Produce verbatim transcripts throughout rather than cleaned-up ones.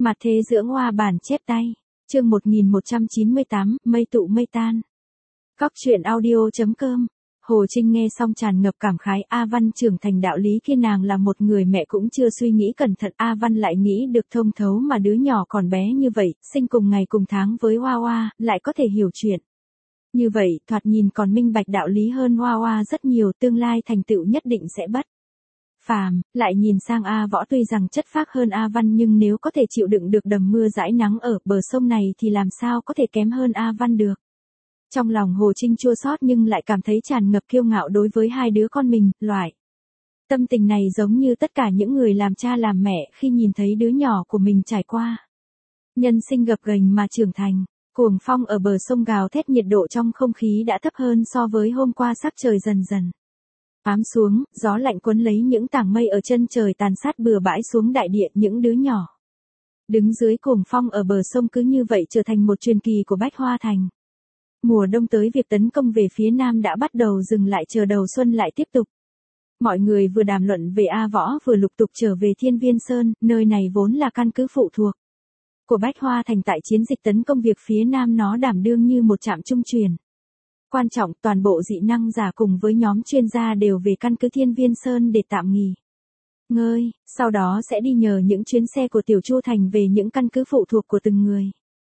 Mặt thế dưỡng hoa bản chép tay. Chương một nghìn một trăm chín mươi tám, mây tụ mây tan. Cóc truyện audio chấm com. Hồ Trinh nghe xong tràn ngập cảm khái. A Văn trưởng thành đạo lý kia, nàng là một người mẹ cũng chưa suy nghĩ cẩn thận. A Văn lại nghĩ được thông thấu, mà đứa nhỏ còn bé như vậy, sinh cùng ngày cùng tháng với Hoa Hoa, lại có thể hiểu chuyện. Như vậy, thoạt nhìn còn minh bạch đạo lý hơn Hoa Hoa rất nhiều, tương lai thành tựu nhất định sẽ bất phàm. Lại nhìn sang A Võ, tuy rằng chất phác hơn A Văn nhưng nếu có thể chịu đựng được đầm mưa dãi nắng ở bờ sông này thì làm sao có thể kém hơn A Văn được. Trong lòng Hồ Trinh chua xót nhưng lại cảm thấy tràn ngập kiêu ngạo đối với hai đứa con mình. Loại tâm tình này giống như tất cả những người làm cha làm mẹ khi nhìn thấy đứa nhỏ của mình trải qua nhân sinh gập ghềnh mà trưởng thành. Cuồng phong ở bờ sông gào thét, nhiệt độ trong không khí đã thấp hơn so với hôm qua, sắc trời dần dần ám xuống, gió lạnh cuốn lấy những tảng mây ở chân trời tàn sát bừa bãi xuống đại địa. Những đứa nhỏ đứng dưới cuồng phong ở bờ sông cứ như vậy trở thành một truyền kỳ của Bách Hoa Thành. Mùa đông tới, việc tấn công về phía nam đã bắt đầu dừng lại, chờ đầu xuân lại tiếp tục. Mọi người vừa đàm luận về A Võ vừa lục tục trở về Thiên Viên Sơn, nơi này vốn là căn cứ phụ thuộc của Bách Hoa Thành. Tại chiến dịch tấn công việc phía nam, nó đảm đương như một trạm trung truyền quan trọng. Toàn bộ dị năng giả cùng với nhóm chuyên gia đều về căn cứ Thiên Viên Sơn để tạm nghỉ ngơi, sau đó sẽ đi nhờ những chuyến xe của Tiểu Chu Thành về những căn cứ phụ thuộc của từng người.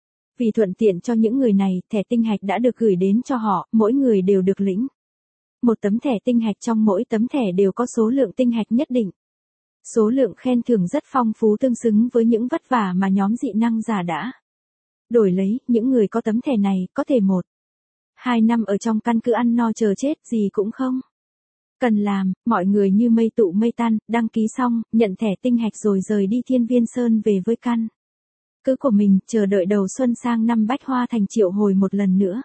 Vì thuận tiện cho những người này, thẻ tinh hạch đã được gửi đến cho họ, mỗi người đều được lĩnh một tấm thẻ tinh hạch, trong mỗi tấm thẻ đều có số lượng tinh hạch nhất định. Số lượng khen thưởng rất phong phú, tương xứng với những vất vả mà nhóm dị năng giả đã đổi lấy. Những người có tấm thẻ này có thể một hai năm ở trong căn cứ ăn no chờ chết, gì cũng không cần làm. Mọi người như mây tụ mây tan, đăng ký xong, nhận thẻ tinh hạch rồi rời đi Thiên Viên Sơn về với căn cứ của mình, chờ đợi đầu xuân sang năm Bách Hoa Thành triệu hồi một lần nữa.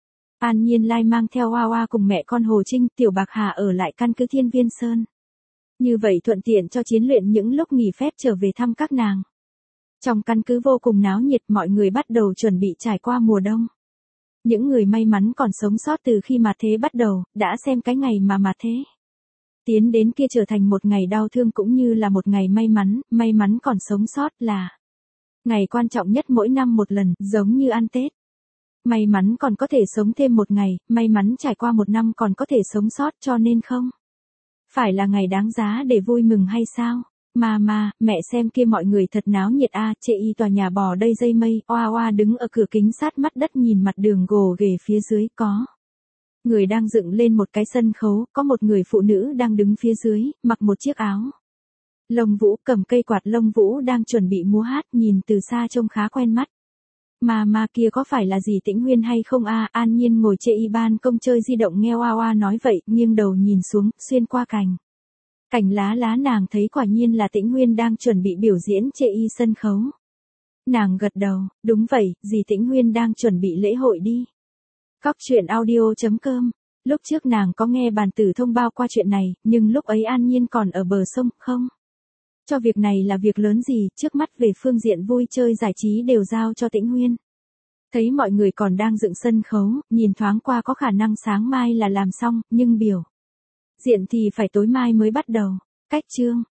An Nhiên Lai mang theo Hoa Hoa cùng mẹ con Hồ Trinh, Tiểu Bạc Hà ở lại căn cứ Thiên Viên Sơn. Như vậy thuận tiện cho chiến luyện những lúc nghỉ phép trở về thăm các nàng. Trong căn cứ vô cùng náo nhiệt, mọi người bắt đầu chuẩn bị trải qua mùa đông. Những người may mắn còn sống sót từ khi mà thế bắt đầu, đã xem cái ngày mà mà thế tiến đến kia trở thành một ngày đau thương cũng như là một ngày may mắn. May mắn còn sống sót là ngày quan trọng nhất mỗi năm một lần, giống như ăn Tết. May mắn còn có thể sống thêm một ngày, may mắn trải qua một năm còn có thể sống sót, cho nên không phải là ngày đáng giá để vui mừng hay sao? Mà mà, mẹ xem kia mọi người thật náo nhiệt a, à, chê y tòa nhà bò đầy dây mây. Oa oa đứng ở cửa kính sát mắt đất nhìn mặt đường gồ ghề phía dưới, có người đang dựng lên một cái sân khấu, có một người phụ nữ đang đứng phía dưới, mặc một chiếc áo lông vũ, cầm cây quạt lông vũ đang chuẩn bị múa hát, nhìn từ xa trông khá quen mắt. Mà mà kia có phải là gì Tĩnh Huyên hay không a? À? An Nhiên ngồi chê y ban công chơi di động nghe Oa Oa nói vậy, nghiêng đầu nhìn xuống, xuyên qua cành cành lá lá, nàng thấy quả nhiên là Tĩnh Huyên đang chuẩn bị biểu diễn chê y sân khấu. Nàng gật đầu, đúng vậy, dì Tĩnh Huyên đang chuẩn bị lễ hội đi. Cóc truyện audio chấm com. Lúc trước nàng có nghe bàn tử thông báo qua chuyện này, nhưng lúc ấy An Nhiên còn ở bờ sông, không cho việc này là việc lớn gì, trước mắt về phương diện vui chơi giải trí đều giao cho Tĩnh Huyên. Thấy mọi người còn đang dựng sân khấu, nhìn thoáng qua có khả năng sáng mai là làm xong, nhưng biểu diện thì phải tối mai mới bắt đầu. Cách chương